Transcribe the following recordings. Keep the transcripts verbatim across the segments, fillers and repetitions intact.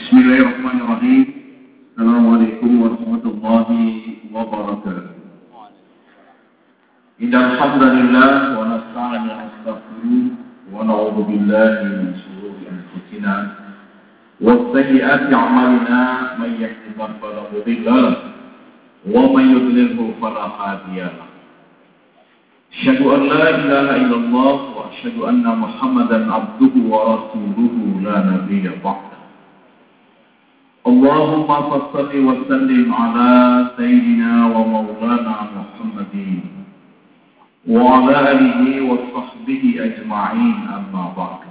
Bismillahirrahmanirrahim. Assalamualaikum warahmatullahi wabarakatuh. Innal hamdalillah wa nasta'inu wa nastaghfiruh wa na'udzu billahi min shururi anfusina wa sayyiati a'malina may yahdihillahu fala mudilla lahu wa may yudlilhu fala hadiya lahu. Asyhadu an la ilaha illallah wa asyhadu anna Muhammadan abduhu wa rasuluhu la nabiyya ba'da. Allahumma fassalli wa sallim ala sayyidina wa maulana Muhammadin wa ala alihi wa sahbihi ajma'in, amma ba'du.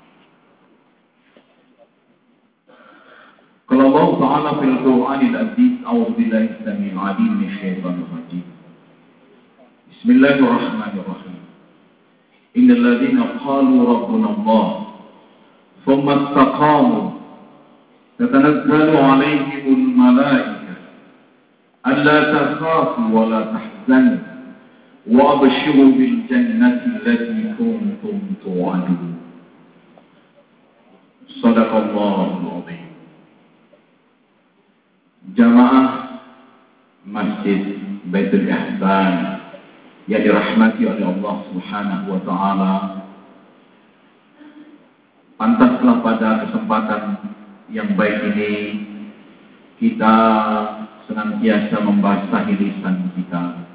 Qala Allah Ta'ala fil Qur'anil Aziz, a'udzu billahi as-sami'il 'alim minasy syaithanir rajim. Bismillahirrahmanirrahim. Innal ladzina qalu rabbuna Allah thumma istaqamu تتنزل عليهم الملائكة ألا تخافوا ولا تحزنوا وأبشروا بالجنة التي كنتم توعدون. صدق الله العظيم. Jamaah Masjid Baitul Ihsan yang dirahmati oleh Allah Subhanahu wa taala, pantaslah pada kesempatan yang baik ini kita senantiasa membasahi lisan kita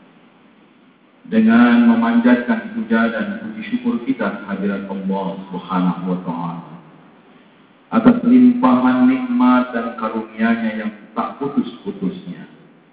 dengan memanjatkan puja dan puji syukur kita kehadirat Allah Subhanahu wa taala atas limpahan nikmat dan karunia-Nya yang tak putus-putusnya.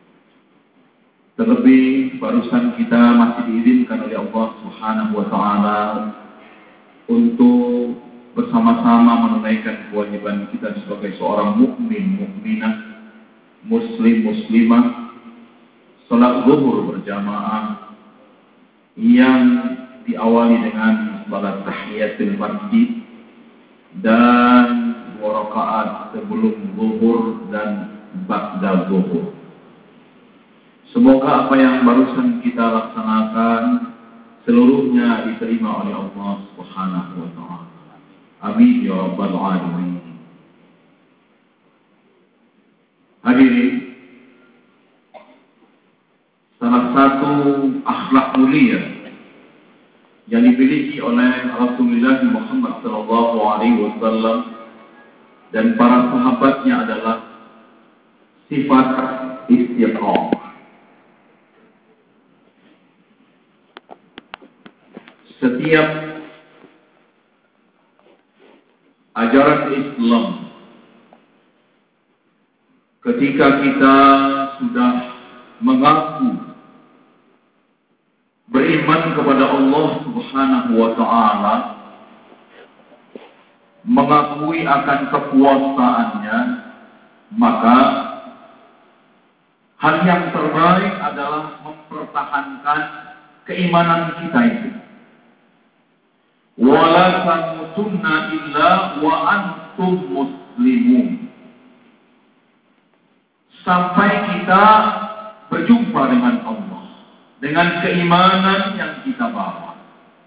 Terlebih barusan kita masih diizinkan oleh Allah Subhanahu wa taala untuk bersama-sama menunaikan kewajiban kita sebagai seorang mukmin, mukminah, muslim, muslimah, salat zuhur berjamaah yang diawali dengan salat tahiyatul masjid dan dua rakaat sebelum zuhur dan ba'da zuhur. Semoga apa yang barusan kita laksanakan seluruhnya diterima oleh Allah Subhanahu wa taala. Amin ya rabbal alamin. Hadirin, salah satu akhlak mulia yang dimiliki oleh Rasulullah Muhammad sallallahu alaihi wasallam dan para sahabatnya adalah sifat istiqamah. Setiap ajaran Islam, ketika kita sudah mengaku beriman kepada Allah Subhanahu wa taala, mengakui akan kekuasaannya, maka hal yang terbaik adalah mempertahankan keimanan kita itu. Wala tamutunna illa wa antum muslimun. Sampai kita berjumpa dengan Allah dengan keimanan yang kita bawa.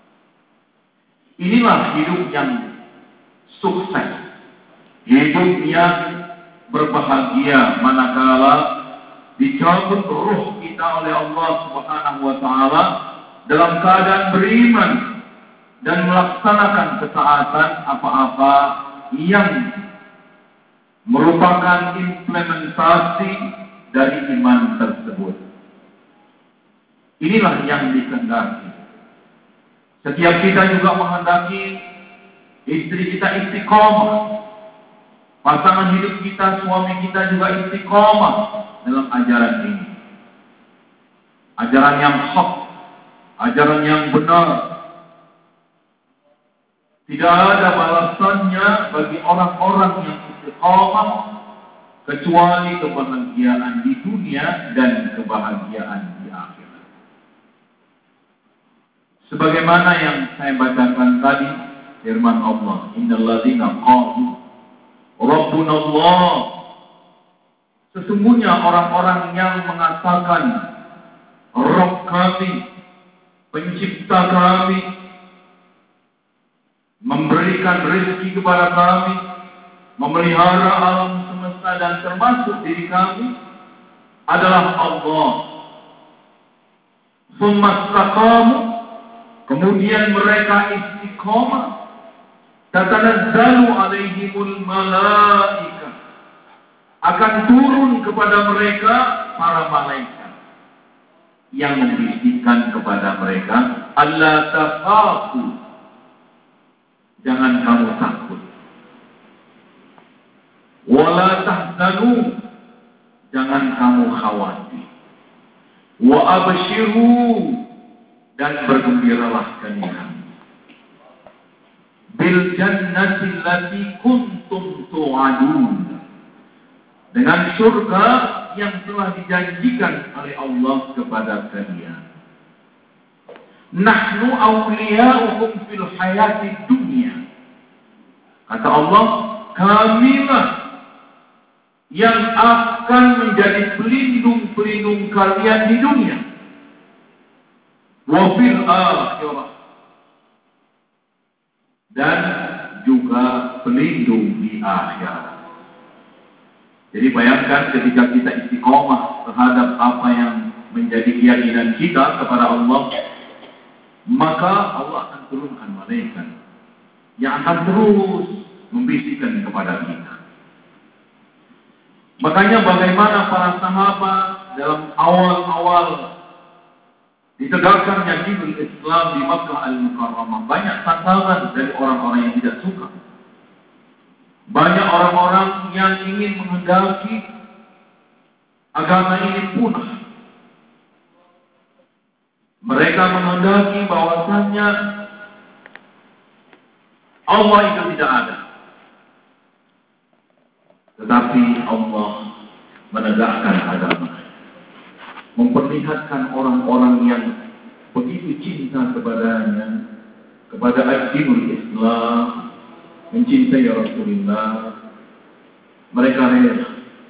Inilah hidup yang sukses, hidup yang berbahagia manakala dicabut ruh kita oleh Allah Subhanahu wa taala dalam keadaan beriman dan melaksanakan ketaatan apa-apa yang merupakan implementasi dari iman tersebut. Inilah yang dikehendaki. Setiap kita juga menghendaki istri kita istiqomah, pasangan hidup kita, suami kita juga istiqomah dalam ajaran ini. Ajaran yang hak, ajaran yang benar. Tidak ada balasannya bagi orang-orang yang istiqamah kecuali kebahagiaan di dunia dan kebahagiaan di akhirat. Sebagaimana yang saya bacakan tadi, firman Allah, innal ladzina qalu rabbuna Allah, sesungguhnya orang-orang yang mengatakan Rabb kami, pencipta kami, memberikan rezeki kepada kami, memelihara alam semesta dan termasuk diri kami adalah Allah. Sumastaqamu, kemudian mereka istiqomah, tatanazzalu alaihimul malaika, akan turun kepada mereka para malaikat yang membisikkan kepada mereka, alla takhafu, jangan kamu takut, wala tahzanu, jangan kamu khawatir, wa abshiru, dan bergembiralah kalian, bil jannati allati kuntum tu'adun, dengan surga yang telah dijanjikan oleh Allah kepada kalian. Nahnu awliya'ukum fil hayati dunya, kata Allah, kamilah yang akan menjadi pelindung-pelindung kalian di dunia. Wa fil akhirah, dan juga pelindung di akhirat. Jadi bayangkan ketika kita istiqomah terhadap apa yang menjadi keyakinan kita kepada Allah, maka Allah akan turunkan malaikat yang akan terus membisikkan kepada kita. Makanya bagaimana para sahabat dalam awal-awal ditegakkannya dinul Islam di Makkah Al-Mukarramah, banyak tantangan dari orang-orang yang tidak suka. Banyak orang-orang yang ingin menghendaki agama ini punah. Mereka menghendaki bahwasannya Allah itu tidak ada. Tetapi Allah menegakkan agama, memperlihatkan orang-orang yang begitu cinta kepadanya, kepada ad-dinul Islam, mencintai Rasulullah, mereka rela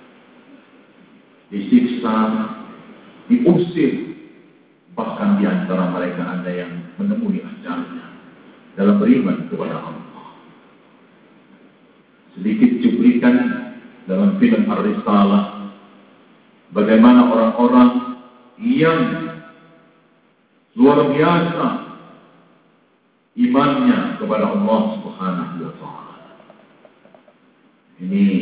disiksa, diusir, bahkan di antara mereka ada yang menemui ajalnya dalam beriman kepada Allah. Sedikit cuplikan dalam film Ar-Risalah, bagaimana orang-orang yang luar biasa imannya kepada Allah Subhanahu wa taala. Ini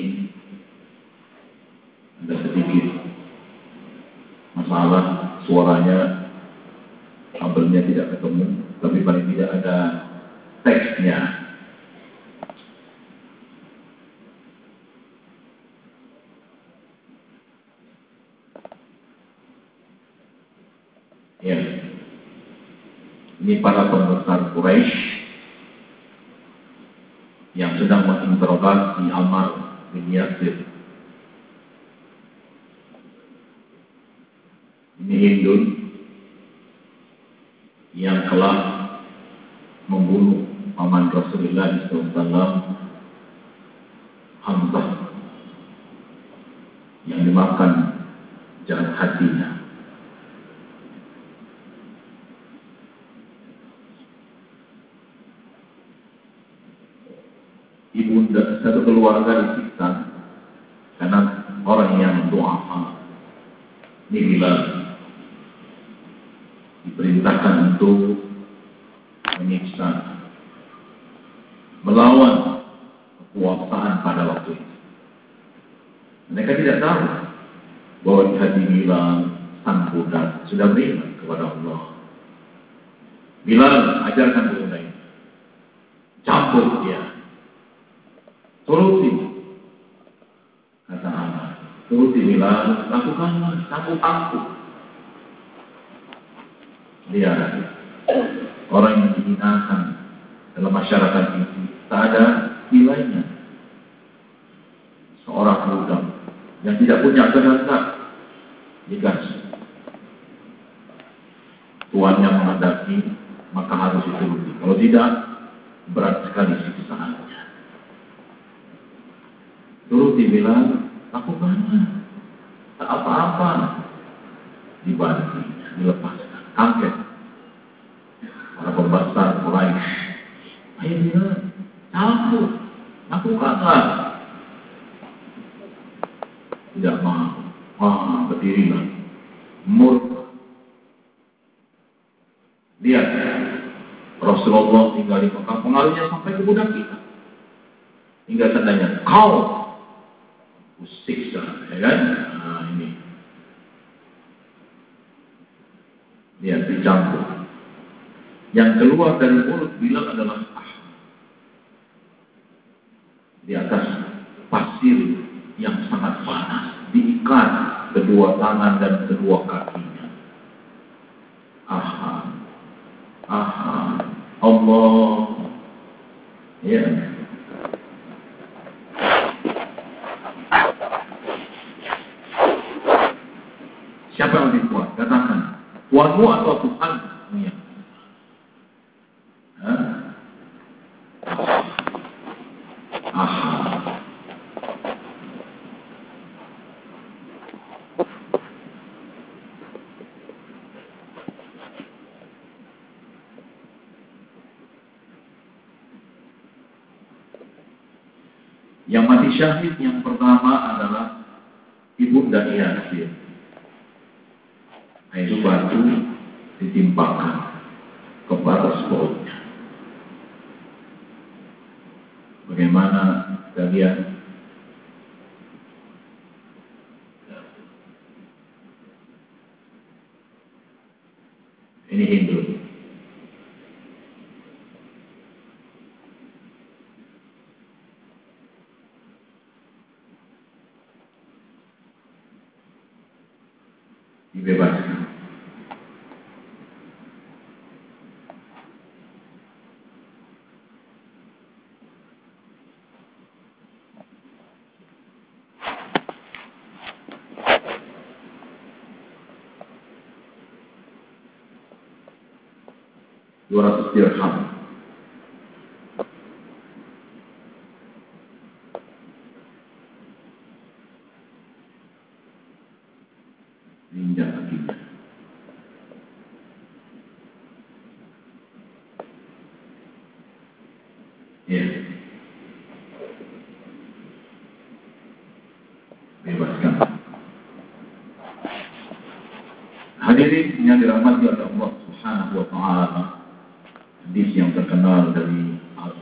ada sedikit masalah, suaranya kabelnya tidak ketemu, tapi paling tidak ada teksnya. Ya, ini para pembesar Quraisy yang sedang menginterogasi Ammar bin Yasir. Ini Hindun yang telah membunuh paman Rasulullah shallallahu alaihi wasallam, Hamzah, yang dimakan jahat hatinya. Ibunda satu keluarga disiksa karena orang yang du'afa. Ini Bilal diperintahkan untuk menyiksa, melawan kekuasaan pada waktu itu. Mereka tidak tahu bahwa di hati Bilal sang budak sudah beriman kepada Allah. Bilal ajarkan kepada ini, campur dia, turuti, kata Allah, turuti Bilal, lakukanlah, sambut aku. Dia orang yang dihinakan dalam masyarakat ini, tak ada nilainya. Seorang budak yang tidak punya kehendak dikasih, tuannya menghadapi, maka harus dituruti. Kalau tidak, berat sekali siksaannya. Turuti Bilal, lakukanlah, tak apa-apa. Dibantu, dilepaskan. Angket para pembesar Quraisy, ayo Bilal, campur, lakukanlah. tidak mau. Ah, berdirilah. Murka. Lihat, Rasulullah tinggal di Mekah, pengaruhnya sampai ke budak kita. Hingga tandanya, kau usiksa, ya kan? Nah, ini. Lihat, dicampur. Yang keluar dari mulut bilang adalah ah. Di atas pasir yang sangat panas, diikat kedua tangan dan kedua kakinya. Aha, aha, Allah, ya. Siapa yang lebih kuat? Katakan, Tuhanmu atau Tuhan? Ya. Aha. Yang mati syahid yang pertama adalah Ibunda Yasir. Nah, itu batu ditimpakan ke batas perutnya. Bagaimana kalian? Ini Hindu. Dibebaskan. dua ratus dirham. Injak kakinya. Ya. Bebaskan. Hadirin yang dirahmati oleh Allah Subhanahu wa taala. Hadis yang terkenal dari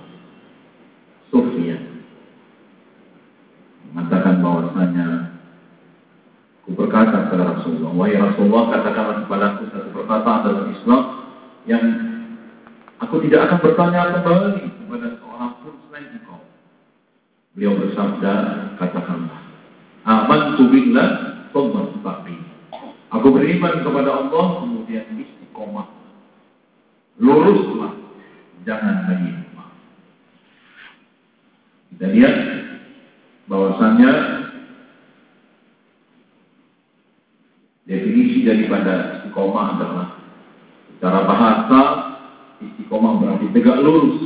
Sufyan mengatakan bahwasanya aku berkata kepada Rasulullah, wahai Rasulullah, katakanlah kepadaku satu perkataan dalam Islam yang aku tidak akan bertanya kembali kepada seorang pun selain engkau. Beliau bersabda, katakanlah, amantu billah tsumma istaqim. Aku beriman kepada Allah, kemudian istiqomah. Luruslah, jangan menyimpang. Kita lihat bahwasannya definisi daripada istiqomah adalah secara bahasa istiqomah berarti tegak lurus.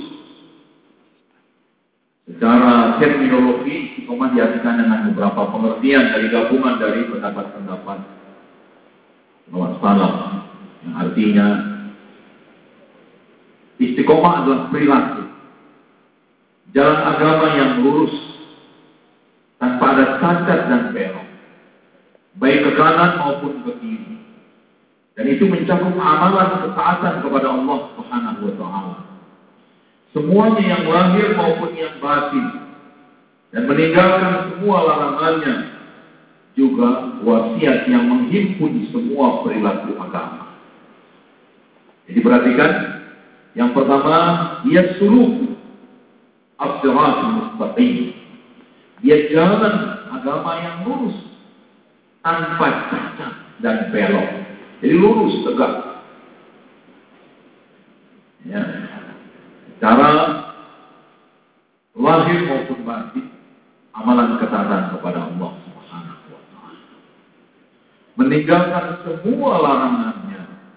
Secara terminologi istiqomah diartikan dengan beberapa pengertian dari gabungan dari pendapat-pendapat ulama salaf yang artinya istiqomah adalah perilaku jalan agama yang lurus tanpa ada cacat dan belok, baik ke kanan maupun ke kiri. Dan itu mencakup amalan ketaatan kepada Allah Subhanahu wa taala. Semuanya yang lahir maupun yang batin, dan meninggalkan semua larangannya, juga wasiat yang menghimpun semua perilaku agama. Jadi perhatikan, yang pertama, dia suruh as-siratal mustaqim. Dia jalan agama yang lurus tanpa cacat dan belok. Jadi lurus, tegak. Ya. Cara lahir maupun batin, amalan ketaatan kepada Allah Subhanahu wa taala. Meninggalkan semua larangannya.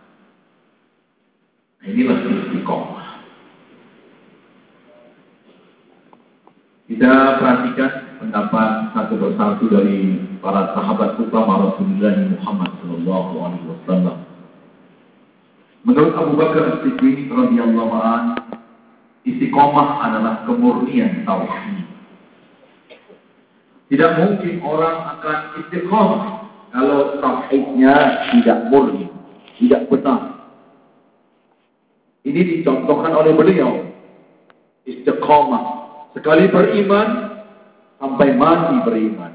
Inilah istiqomah. Kita perhatikan pendapat satu persatu dari para sahabat utama Rasulullah Muhammad Sallallahu Alaihi Wasallam. Menurut Abu Bakar As-Siddiq radhiyallahu anhu, istiqomah adalah kemurnian tauhid. Tidak mungkin orang akan istiqomah kalau tauhidnya tidak murni, tidak benar. Ini dicontohkan oleh beliau. Istiqomah. Sekali beriman, sampai mati beriman.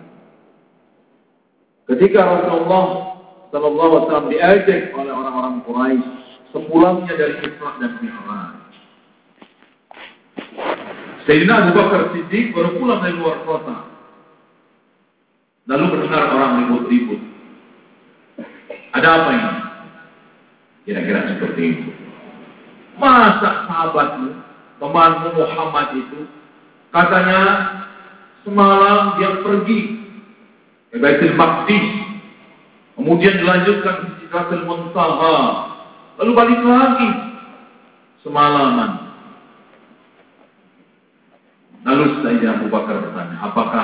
Ketika Rasulullah Sallallahu Alaihi Wasallam diajak oleh orang-orang Quraisy sepulangnya dari Isra dan Mi'raj, Sayyidina Abu Bakar Siddiq baru pulang dari luar kota. Lalu mendengar orang ribut-ribut. Ada apa ini? Kira-kira seperti itu. Masa sahabatmu, temanmu Muhammad itu, katanya semalam dia pergi ke Baitul Maqdis, kemudian dilanjutkan ke Sidratul Muntaha, lalu balik lagi semalaman. Lalu Sayyidina Abu Bakar bertanya, apakah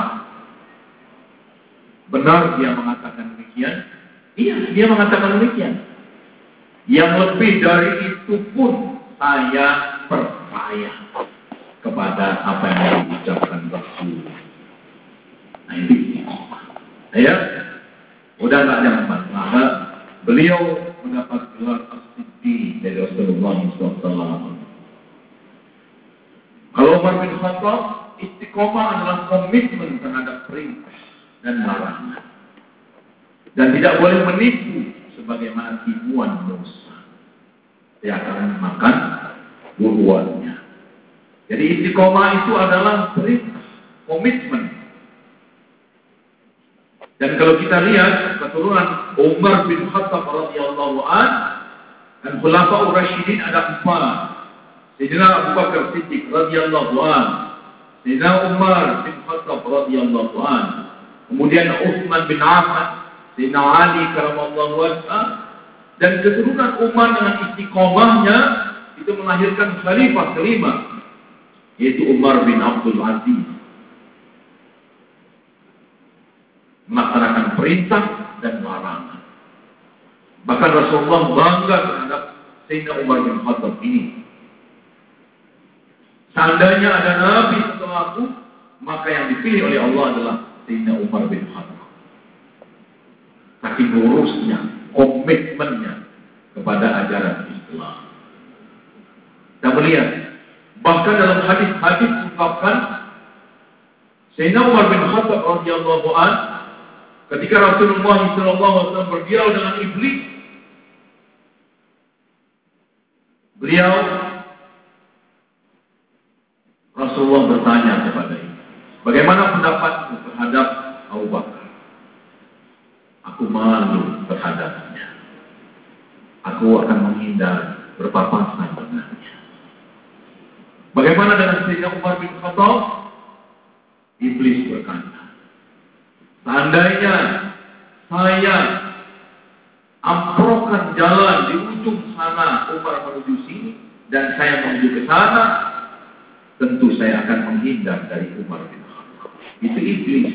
benar dia mengatakan demikian? Iya, dia mengatakan demikian. Yang lebih dari itu pun saya percaya kepada apa yang diucapkan Rasul. Nah ini, ya, udah nggak ada masalah. Beliau mendapat gelar as-siddiq dari Rasulullah shallallahu alaihi wasallam. Kalau Umar bin Khattab, istiqomah adalah komitmen terhadap perintah dan larangan, dan tidak boleh menipu sebagaimana tipuan Musa. Dia akan makan buruannya. Jadi istiqomah itu adalah perintah, komitmen. Dan kalau kita lihat keturunan Umar bin Khattab radhiyallahu an dan Khulafaur Rasyidin ada empat. Sayyidina Abu Bakar Siddiq radhiyallahu an, Sayyidina Umar bin Khattab radhiyallahu an, kemudian Utsman bin Affan, Sayyidina Ali karamallahu wajhah, dan keturunan Umar dengan istiqomahnya itu melahirkan khalifah kelima, yaitu Umar bin Abdul Aziz, melaksanakan perintah dan larangan. Bahkan Rasulullah bangga terhadap Sayyidina Umar bin Khattab ini. Seandainya ada Nabi setelah aku, maka yang dipilih oleh Allah adalah Sayyidina Umar bin Khattab. Saking lurusnya, komitmennya kepada ajaran Islam. Kita melihat, bahkan dalam hadis-hadis diungkapkan, Sayyidina Umar bin Khattab radhiyallahu an, ketika Rasulullah shallallahu alaihi wasallam berdialog dengan iblis, beliau Rasulullah bertanya kepada iblis, bagaimana pendapatmu terhadap Abu Bakar? Aku malu terhadapnya. Aku akan menghindar berpapasan dengannya. Bagaimana dengan Sayyidina Umar bin Khattab? Iblis berkata, seandainya saya amprokan jalan di ujung sana, Umar menuju sini, dan saya menuju ke sana, tentu saya akan menghindar dari Umar bin Khattab. Itu iblis.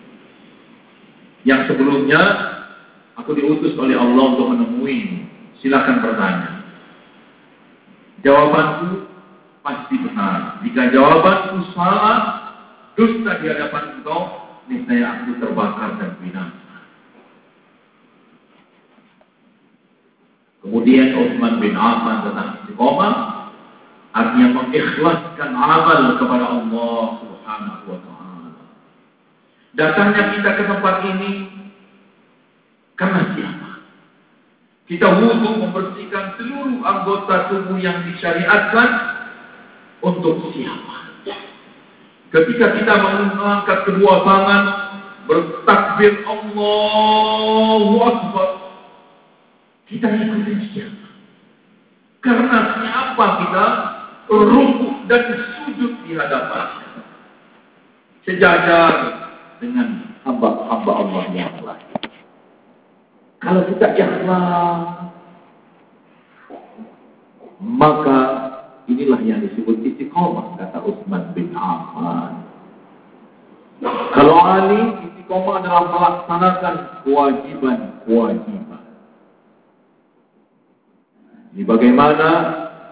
Yang sebelumnya aku diutus oleh Allah untuk menemui. Silakan bertanya. Jawabanku pasti benar. Jika jawabanku salah, dusta di hadapan engkau, niscaya aku terbakar dan binasa. Kemudian Utsman bin Affan tentang istiqomah, artinya mengikhlaskan amal kepada Allah Subhanahu wa taala. Datangnya kita ke tempat ini karena siapa? Kita wudhu membersihkan seluruh anggota tubuh yang disyariatkan untuk siapa? Ketika kita mengangkat kedua tangan bertakbir Allahu Akbar, kita ikutin siapa? Karena siapa kita rukuk dan sujud di hadapannya, sejajar dengan hamba-hamba Allah yang lain. Kalau kita ikhlas, maka inilah yang disebut istiqomah, kata Utsman bin Affan. Kalau Ali, istiqomah adalah melaksanakan kewajiban-kewajiban. Ini bagaimana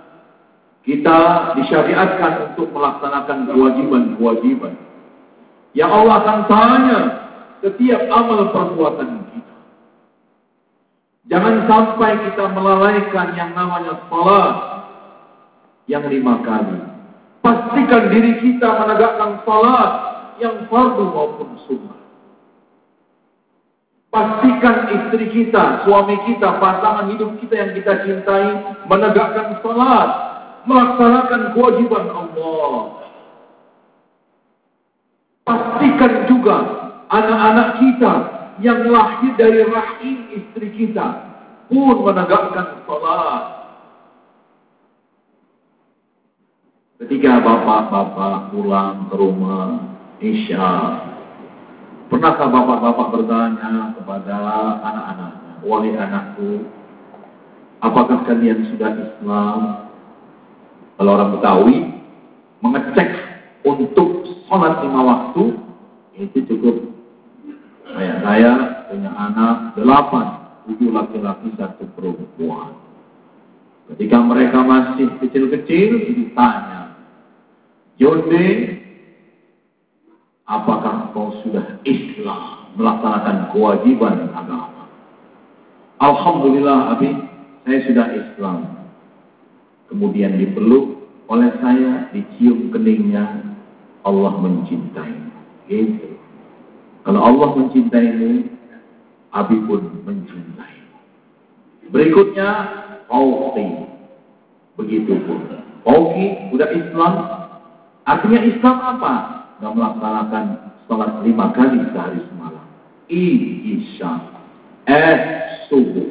kita disyariatkan untuk melaksanakan kewajiban-kewajiban yang Allah akan tanya setiap amal perbuatan kita. Jangan sampai kita melalaikan yang namanya salat yang lima kali. Pastikan diri kita menegakkan salat yang fardu maupun sunnah. Pastikan istri kita, suami kita, pasangan hidup kita yang kita cintai menegakkan salat, melaksanakan kewajiban Allah. Pastikan juga anak-anak kita yang lahir dari rahim istri kita pun menegakkan salat. Ketika bapak-bapak pulang ke rumah Isya, pernahkah bapak-bapak bertanya kepada anak-anaknya, wahai anakku, apakah kalian sudah Islam? Kalau orang Betawi mengecek untuk sholat lima waktu itu cukup. Kayak saya punya anak delapan, tujuh laki-laki, satu perempuan. Ketika mereka masih kecil-kecil ditanya, Jonde, apakah kau sudah Islam, melaksanakan kewajiban agama? Alhamdulillah, Abi, saya sudah Islam. Kemudian dipeluk oleh saya, dicium keningnya, Allah mencintai. Gitu. Kalau Allah mencintaimu, Abi pun mencintai. Berikutnya, Fauqi. Begitu pun. Fauqi, udah Islam. Artinya Islam apa? Dan melaksanakan sholat lima kali sehari semalam. I Isya, S subuh,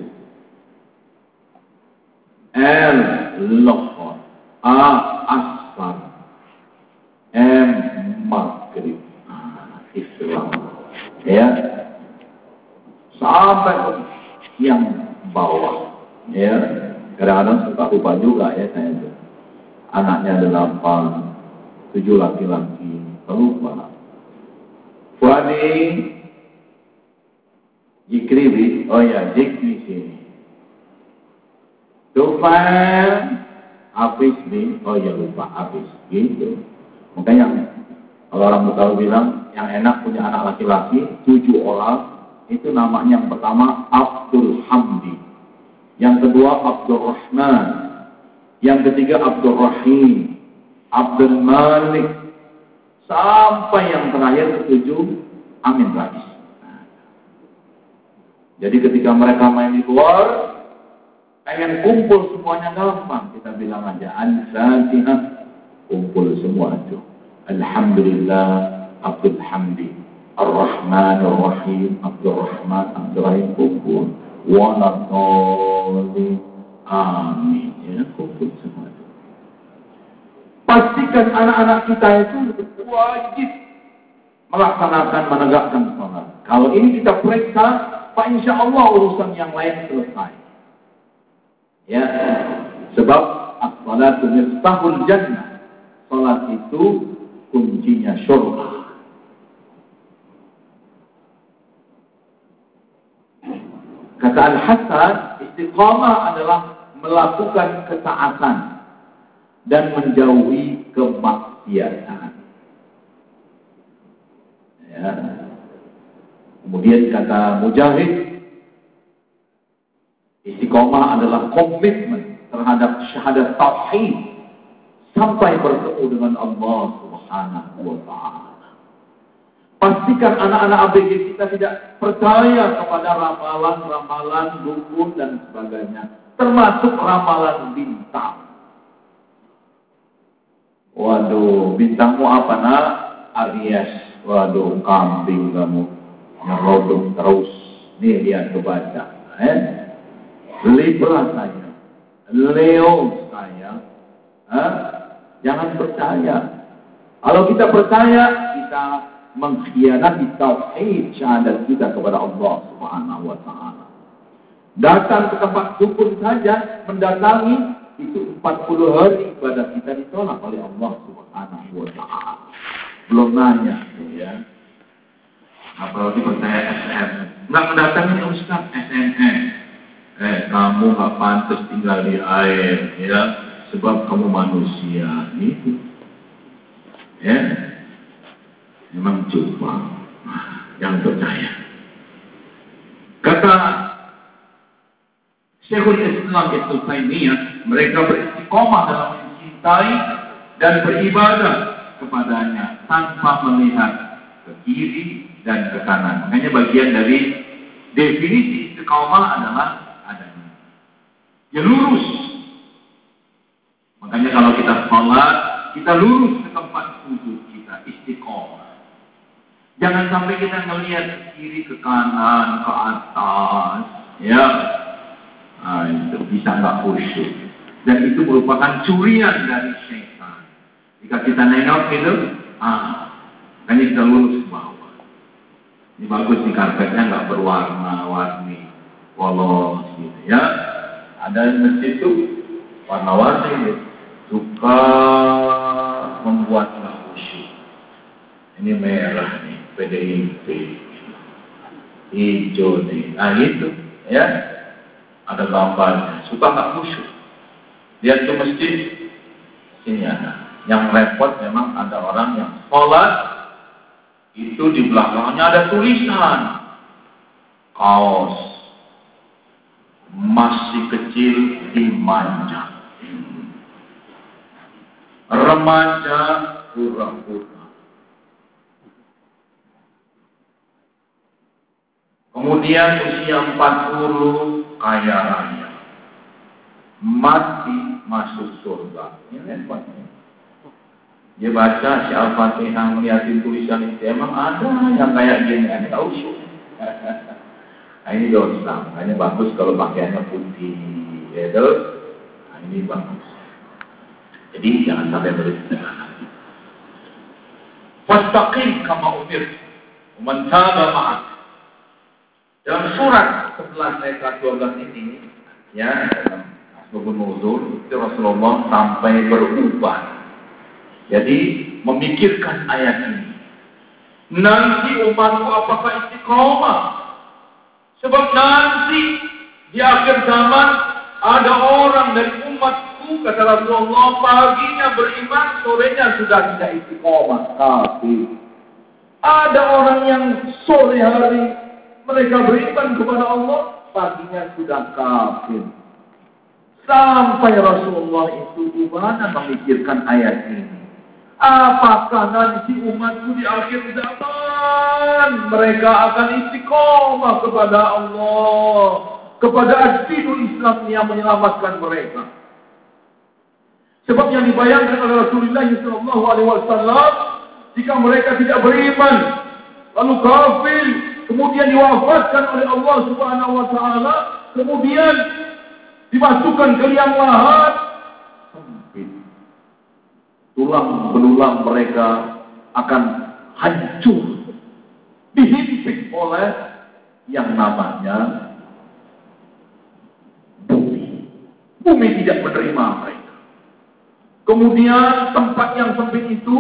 L lohor, A asar, M maghrib. Ah, Islam. Ya, sampai yang bawah. Ya, kadang-kadang suka lupa juga ya saya itu. Anaknya delapan, tujuh laki-laki. Lupa. Fuadi Jikribi, oh ya, Jikri sini. Tufail Hafiz bin, oh ya lupa Hafiz, gitu. Makanya kalau orang Betawi bilang yang enak punya anak laki-laki tujuh orang, itu namanya yang pertama Abdul Hamdi, yang kedua Abdul Rahman, yang ketiga Abdul Rahim, Abdul Malik, sampai yang terakhir ketujuh Amin Rais. Nah, jadi ketika mereka main di luar, pengen kumpul semuanya gampang. Kita bilang aja Al-Fatihah, kumpul semua itu. Alhamdulillah, Abdul Hamdi, Ar-Rahman Ar-Rahim, Abdul Rahman, Abdul Rahim, kumpul. Waladhdallin, amin. Ya, kumpul semua itu. Pastikan anak-anak kita itu wajib melaksanakan, menegakkan sholat. Kalau ini kita periksa, Pak, insya Allah urusan yang lain selesai. Ya, sebab as-salatu miftahul jannah. Sholat itu kuncinya surga. Kata Al-Hasan, istiqamah adalah melakukan ketaatan dan menjauhi kemaksiatan. Ya. Kemudian kata Mujahid, istiqomah adalah komitmen terhadap syahadat tauhid sampai bertemu dengan Allah Subhanahu wa taala. Pastikan anak-anak A B G kita tidak percaya kepada ramalan-ramalan dukun dan sebagainya, termasuk ramalan bintang. Waduh, bintangmu apa nak? Aries. Waduh, kambing kamu. Nyerodok terus. Nih lihat kebaca. Eh? Libra saya. Leo saya. Hah? Jangan percaya. Kalau kita percaya, kita mengkhianati tauhid syahadat kita kepada Allah Subhanahu wa taala. Datang ke tempat dukun saja, mendatangi itu empat puluh hari ibadah kita ditolak oleh Allah Subhanahu wa taala. Belum nanya ya. Apalagi percaya S M. Enggak mendatangi Ustaz S M S. Eh, kamu enggak pantas tinggal di air ya, sebab kamu manusia gitu. Ya. Memang cuma yang percaya. Kata Syekhul Islam Ibnu Taimiyah, mereka beristiqomah dalam mencintai dan beribadah kepadanya tanpa melihat ke kiri dan ke kanan. Makanya bagian dari definisi istiqomah adalah adanya. Ya lurus. Makanya kalau kita sholat, kita lurus ke tempat sujud kita, istiqomah. Jangan sampai kita melihat ke kiri, ke kanan, ke atas, ya. Nah, itu bisa nggak khusyuk. Dan itu merupakan curian dari syaitan. Jika kita nengok itu, ah, makanya kita lurus ke bawah. Ini bagus nih, karpetnya nggak berwarna-warni, polos gitu ya. Ada masjid itu warna-warni gitu, suka membuat nggak khusyuk. Ini merah nih, P D I P, hijau nih, nah itu ya. Ada gambarnya, suka nggak khusyuk. Lihat ke masjid, sini ada. Yang repot memang ada orang yang sholat, itu di belakangnya ada tulisan, kaos masih kecil dimanja, remaja pura-pura. Kemudian usia empat puluh kaya raya, mati masuk surga. Ini repotnya. Dia baca si Al-Fatihah, melihatin tulisan itu, emang ada yang kayak gini, ada tahu sih. Nah, ini dosa. Makanya bagus kalau pakaiannya putih, ya tuh. Nah, ini bagus. Jadi jangan sampai beristirahat. Fastaqim kama umir, man taba ma'ak. Dalam surat sebelas ayat dua belas ini, ya, dalam Asbabun Nuzul, itu Rasulullah sampai berubah. Jadi memikirkan ayat ini. Nanti umatku apakah istiqomah? Sebab nanti di akhir zaman ada orang dari umatku, kata Rasulullah, paginya beriman, sorenya sudah tidak istiqomah. Tapi ada orang yang sore hari mereka beriman kepada Allah, paginya sudah kafir. Sampai Rasulullah itu gimana memikirkan ayat ini? Apakah nanti umatku di akhir zaman mereka akan istiqomah kepada Allah, kepada ad-dinul Islam yang menyelamatkan mereka? Sebab yang dibayangkan oleh Rasulullah shallallahu alaihi wasallam, jika mereka tidak beriman, lalu kafir, kemudian diwafatkan oleh Allah Subhanahu wa taala, kemudian dimasukkan ke liang lahat, sempit. Tulang belulang mereka akan hancur, dihimpit oleh yang namanya bumi. Bumi tidak menerima mereka. Kemudian tempat yang sempit itu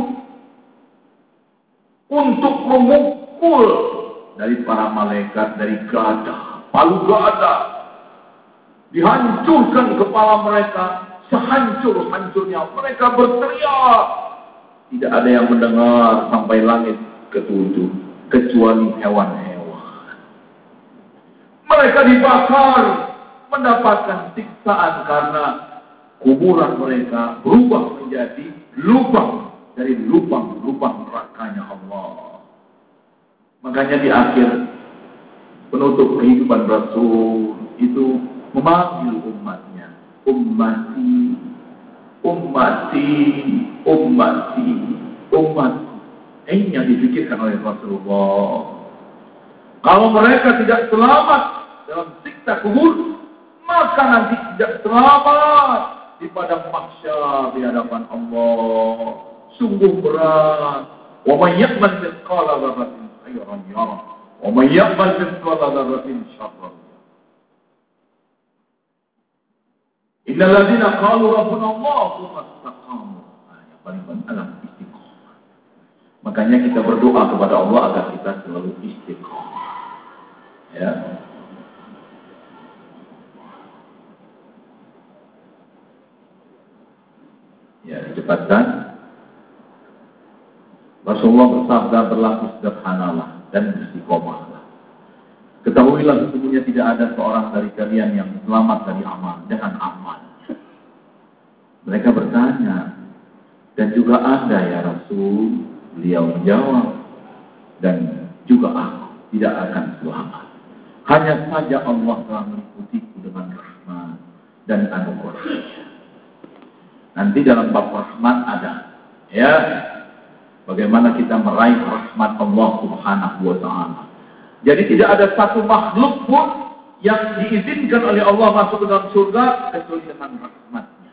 untuk memukul dari para malaikat, dari gada, palu gada, dihancurkan kepala mereka, sehancur-hancurnya mereka berteriak. Tidak ada yang mendengar sampai langit ketujuh, kecuali hewan-hewan. Mereka dibakar, mendapatkan siksaan karena kuburan mereka berubah menjadi lubang dari lubang-lubang nerakanya Allah. Makanya di akhir penutup kehidupan Rasul itu memanggil umatnya, ummati, ummati, ummati, ummati. Ini yang dipikirkan oleh Rasulullah. Kalau mereka tidak selamat dalam siksa kubur, maka nanti tidak selamat di padang mahsyar di hadapan Allah. Sungguh berat. Wa may ya'mal mithqala dzarratin khairan yarah, wa may ya'mal mithqala dzarratin syarran. Innal ladzina qalu rabbuna Allah tsumma istaqamu. Nah, yang paling penting adalah istiqomah. Makanya kita berdoa kepada Allah agar kita selalu istiqomah. Ya. Ya, cepatkan. Rasulullah bersabda, berlaku sederhanalah dan istiqomahlah. Ketahuilah sesungguhnya tidak ada seorang dari kalian yang selamat dari amal dengan amalnya. Mereka bertanya, dan juga Anda ya Rasul? Beliau menjawab, dan juga aku tidak akan selamat. Hanya saja Allah telah meliputiku dengan rahmat dan anugerahnya. Nanti dalam bab rahmat ada, ya, bagaimana kita meraih rahmat Allah Subhanahu wa Ta'ala. Jadi tidak ada satu makhluk pun yang diizinkan oleh Allah masuk ke dalam surga kecuali dengan rahmatnya.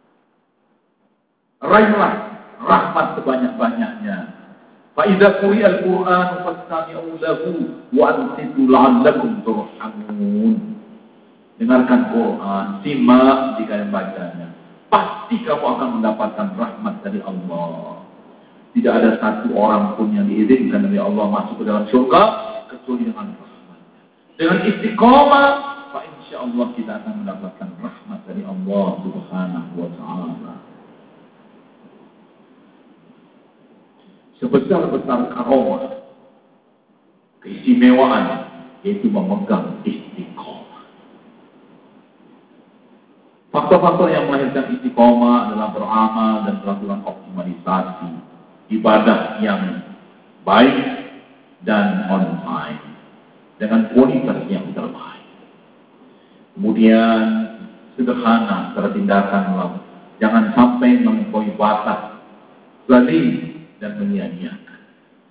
Raihlah rahmat sebanyak-banyaknya. Fa idza quri'al Qur'an fastami'u lahu wa ansitu la'allakum turhamun. Dengarkan Quran, simak jika yang bacanya. Pasti kamu akan mendapatkan rahmat dari Allah. Tidak ada satu orang pun yang diizinkan oleh Allah masuk ke dalam surga kecuali dengan rahmatnya. Dengan istiqomah, fa insyaallah kita akan mendapatkan rahmat dari Allah Subhanahu wa Ta'ala. Sebesar-besar karomah, keistimewaan, yaitu memegang istiqomah. Faktor-faktor yang melahirkan istiqomah adalah beramal dan melakukan optimalisasi ibadah yang baik dan on time dengan kualitas yang terbaik. Kemudian sederhana secara tindakan, jangan sampai melampaui batas, zalim dan menyia-nyiakan.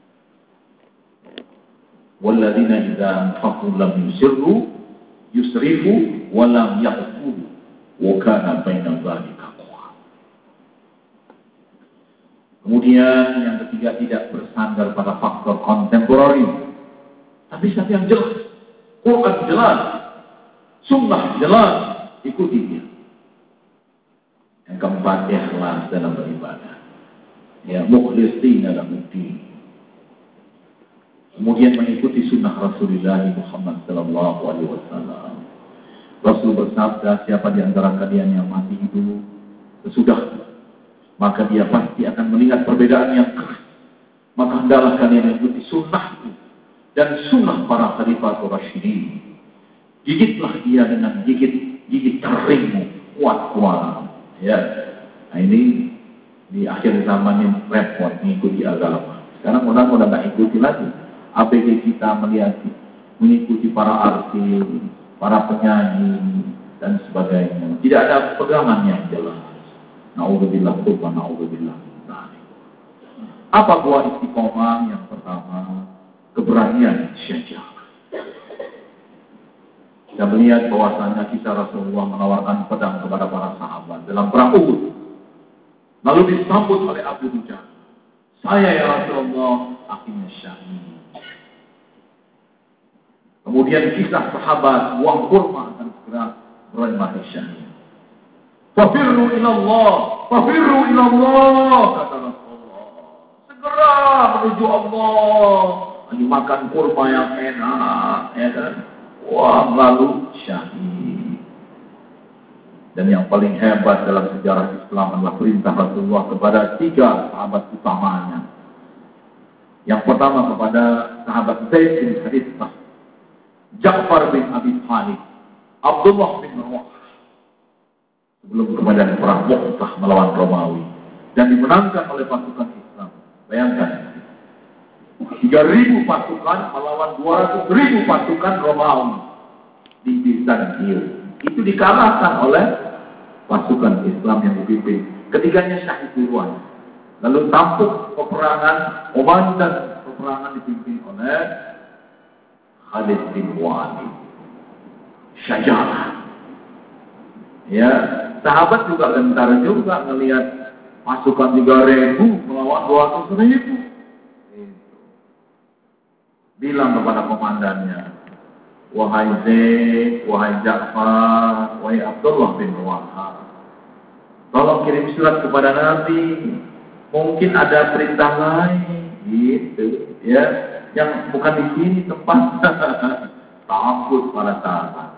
Walladzina idza anfaqu lam yusirru yusrifu wa lam yaqtulu wa kana baina dzalika qawama. Kemudian yang ketiga, tidak bersandar pada faktor kontemporari, tapi satu yang jelas. Quran jelas, sunnah jelas, ikuti dia. Yang keempat, ikhlas dalam beribadah. Ya, mukhlisin dalam din. Kemudian mengikuti sunnah Rasulullah Muhammad sallallahu alaihi wasallam. Rasul bersabda, siapa di antara kalian yang mati hidup sesudah, maka dia pasti akan melihat perbedaan yang keras. Maka hendaklah kalian mengikuti sunnahku dan sunnah para khalifah Rasyidin. Gigitlah dia dengan gigit gigit keringmu, kuat-kuat. Ya, nah ini di akhir zaman yang repot mengikuti agama. Sekarang mudah-mudahan nggak ikuti lagi. A P G kita melihat mengikuti para artis, para penyanyi dan sebagainya. Tidak ada pegangan yang jelas. Na'udzubillah wa na'udzubillah. Apa buah istiqomah? Yang pertama, keberanian syaja'ah. Kita melihat bahwasanya kisah Rasulullah menawarkan pedang kepada para sahabat dalam perang Uhud. Lalu disambut oleh Abu Dujjal. Saya ya Rasulullah, akhirnya syahid. Kemudian kisah sahabat buang kurma akan segera berani mati syahid. Fafirru ilallah, fafirru ilallah, kata Rasulullah. Segera menuju Allah. Lagi makan kurma yang enak, ya kan? Wah, lalu syahid. Dan yang paling hebat dalam sejarah Islam adalah perintah Rasulullah kepada tiga sahabat utamanya. Yang pertama kepada sahabat Zaid bin Harithah, Ja'far bin Abi Thalib, Abdullah bin Rawahah. Sebelum kemudian perang Mu'tah melawan Romawi dan dimenangkan oleh pasukan Islam. Bayangkan, tiga ribu pasukan melawan dua ratus ribu pasukan Romawi di Bizantium. Itu dikalahkan oleh pasukan Islam yang dipimpin. Ketiganya syahid duluan. Lalu tampuk peperangan, komandan peperangan dipimpin oleh Khalid bin Walid. Syaja'ah. Ya, sahabat juga gentar juga melihat pasukan tiga ribu melawan dua ratus ribu. Bilang kepada komandannya, wahai Zaid, wahai Ja'far, wahai Abdullah bin Rawahah, tolong kirim surat kepada Nabi. Mungkin ada perintah lain, gitu, ya, yang bukan di sini tempat. Takut para sahabat.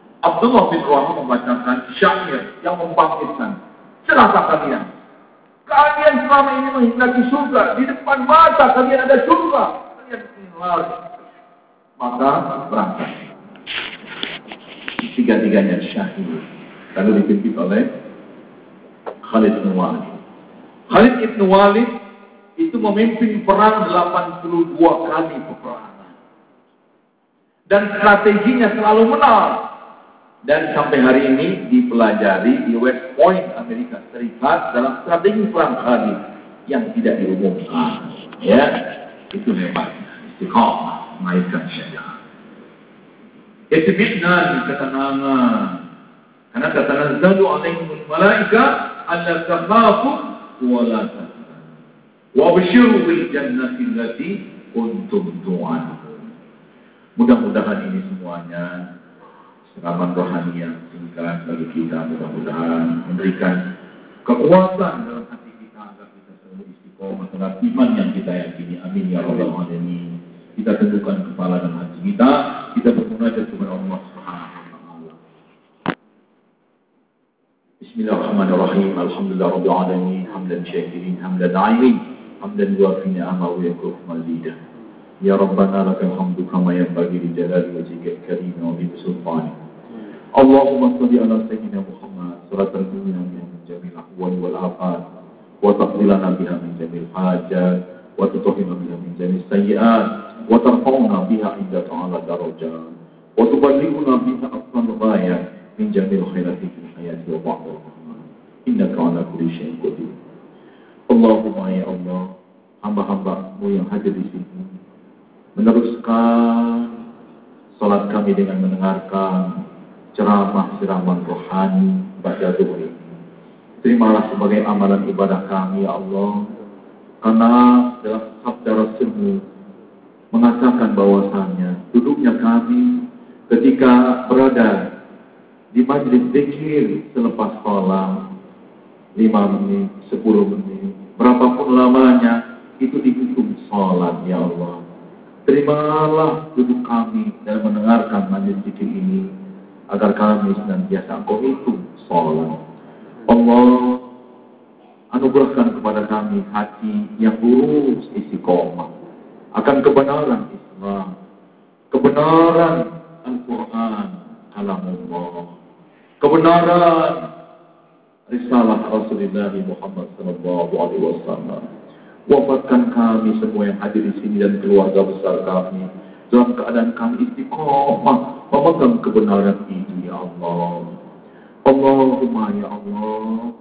Abdullah bin Rawahah membacakan syair yang membangkitkan. Celaka kalian, Kalian selama ini menghendaki surga, di depan mata kalian ada surga, kalian ingin lari, maka berangkat. Tiga-tiganya syahid, lalu dipimpin oleh Khalid bin Walid. Khalid bin Walid itu memimpin perang delapan puluh dua kali peperangan, dan strateginya selalu menang. Dan sampai hari ini dipelajari di West Point, Amerika Serikat dalam strategi perang Khalid yang tidak diumumkan. Ya, itu hebatnya. Istiqamah, menaikkan syariat. Itibidna ketenangan. Karena tatanazzalu alaihimul malaika alla takhafu wa la tahzanu wa basyiru bil jannati allati kuntum tu'adun. Mudah-mudahan ini semuanya siraman rohani yang singkat bagi kita, mudah-mudahan memberikan kekuatan dalam hati kita agar kita selalu istiqomah terhadap iman yang kita yakini. Amin ya rabbal alamin. Kita tentukan kepala dan hati kita, kita bermunajat kepada Allah Subhanahu wa taala. Bismillahirrahmanirrahim. Alhamdulillah rabbil alamin, hamdan syakirin, hamdan na'imin, hamdan yuafi ni'amahu wa yakuf mazidah. Ya Rabbana lakal hamdu kama yanbaghi li jalali wajhikal karim wa bi sultanik. Allahumma shalli ala sayyidina Muhammad salatal mu'minin min jamil ahwal wal afat wa taqbilana biha min jamil hajat wa tutahhina biha min jamil sayyi'at wa tarfa'una biha inda ta'ala darajat wa tuballighuna biha aqsal ghayat min jamil khairati fil hayati wa ba'da al-mamat. Innaka ala kulli syai'in qadir. Allahumma ya Allah, hamba-hamba-Mu yang hadir di sini meneruskan salat kami dengan mendengarkan ceramah siraman rohani pada zuhur ini. Terimalah sebagai amalan ibadah kami ya Allah, karena dalam sabda Rasul-Mu mengatakan bahwasanya duduknya kami ketika berada di majlis zikir selepas salat lima menit, sepuluh menit, berapapun lamanya itu dihitung salat ya Allah. Terimalah duduk kami dan mendengarkan majlis zikir ini agar kami senantiasa Engkau hitung salat. Allah anugerahkan kepada kami hati yang lurus istiqomah akan kebenaran Islam, kebenaran Al-Quran, kalamullah, kebenaran risalah Rasulullah Muhammad sallallahu alaihi wasallam. Wafatkan kami semua yang hadir di sini dan keluarga besar kami dalam keadaan kami istiqomah memegang kebenaran ini ya Allah. Allahumma ya Allah,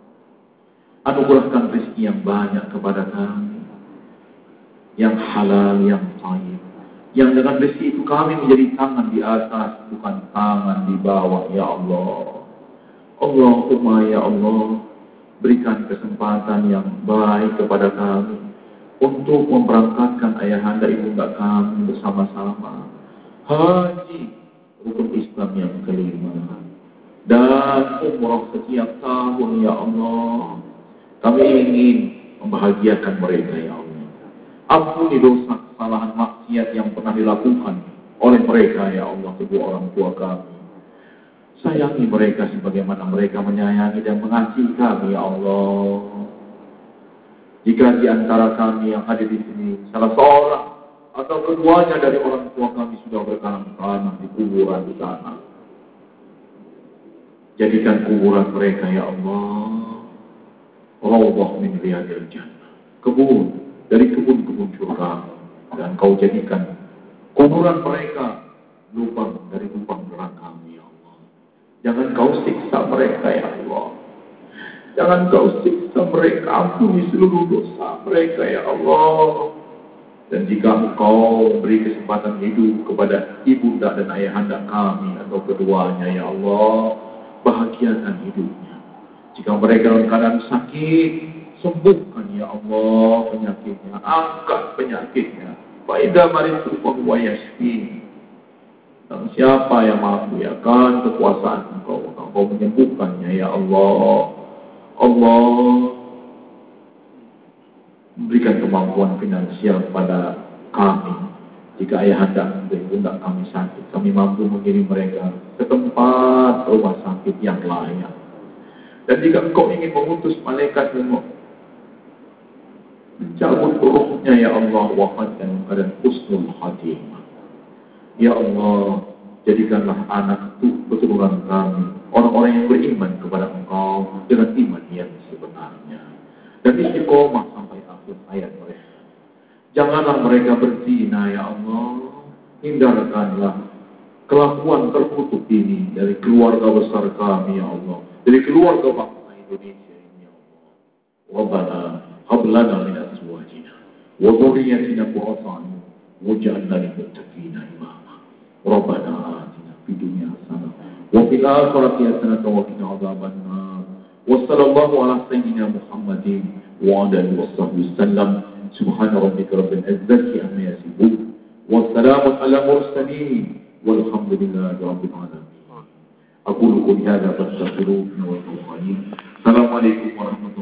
anugerahkan rezeki yang banyak kepada kami, yang halal, yang thayyib, yang dengan rezeki itu kami menjadi tangan di atas bukan tangan di bawah ya Allah. Allahumma ya Allah, berikan kesempatan yang baik kepada kami untuk memberangkatkan ayahanda ibunda kami bersama-sama haji rukun Islam yang kelima dan umrah setiap tahun ya Allah. Kami ingin membahagiakan mereka ya Allah. Ampuni dosa, kesalahan, maksiat yang pernah dilakukan oleh mereka ya Allah, kedua orang tua kami. Sayangi mereka sebagaimana mereka menyayangi dan mengasihi kami ya Allah. Jika di antara kami yang hadir di sini salah seorang atau keduanya dari orang tua kami sudah berkalang-kalang di kuburan di sana, jadikan kuburan mereka ya Allah rawdah min riyadil jannah, kebun dari kebun-kebun surga, dan Kau jadikan kuburan mereka lubang dari lubang neraka. Jangan Kau siksa mereka ya Allah. Jangan Kau siksa mereka. Ampuni seluruh dosa mereka ya Allah. Dan jika Engkau beri kesempatan hidup kepada ibunda dan ayahanda kami atau keduanya ya Allah, bahagiakan hidupnya. Jika mereka dalam keadaan sakit, sembuhkan ya Allah penyakitnya. Angkat penyakitnya. Fa idza maritu fa huwa yashfi. Dan siapa yang mampu ya kan kekuasaan Engkau, Engkau menyembuhkannya ya Allah. Allah memberikan kemampuan finansial kepada kami. Jika ayahanda dan bunda kami sakit, kami mampu mengirim mereka ke tempat rumah sakit yang layak. Dan jika Engkau ingin mengutus malaikat cabut rohnya ya Allah, wafatkan keadaan husnul khatimah. Ya Allah, jadikanlah anak itu keturunan kami orang-orang yang beriman kepada Engkau dengan iman yang sebenarnya, dan istiqomah sampai akhir hayat mereka. Janganlah mereka berzina ya Allah, hindarkanlah kelakuan terkutuk ini dari keluarga besar kami ya Allah, dari keluarga bangsa Indonesia ini ya Allah. Rabbana hab lana min azwajina wa dhurriyyatina qurrata a'yun waj'alna lil muttaqina imama. Rabbana atina fid dunya hasanah wa fil akhirati hasanah wa qina adzabannar. Wa sallallahu ala sayyidina Muhammadin wa ala alihi washabbihi wasallam. Subhana rabbika rabbil izzati amma yasifun wa salamun ala mursalin walhamdulillahi rabbil alamin. Aku qouli hadza fastaghfiruhu wa atubu ilaih. Assalamualaikum warahmatullahi wabarakatuh.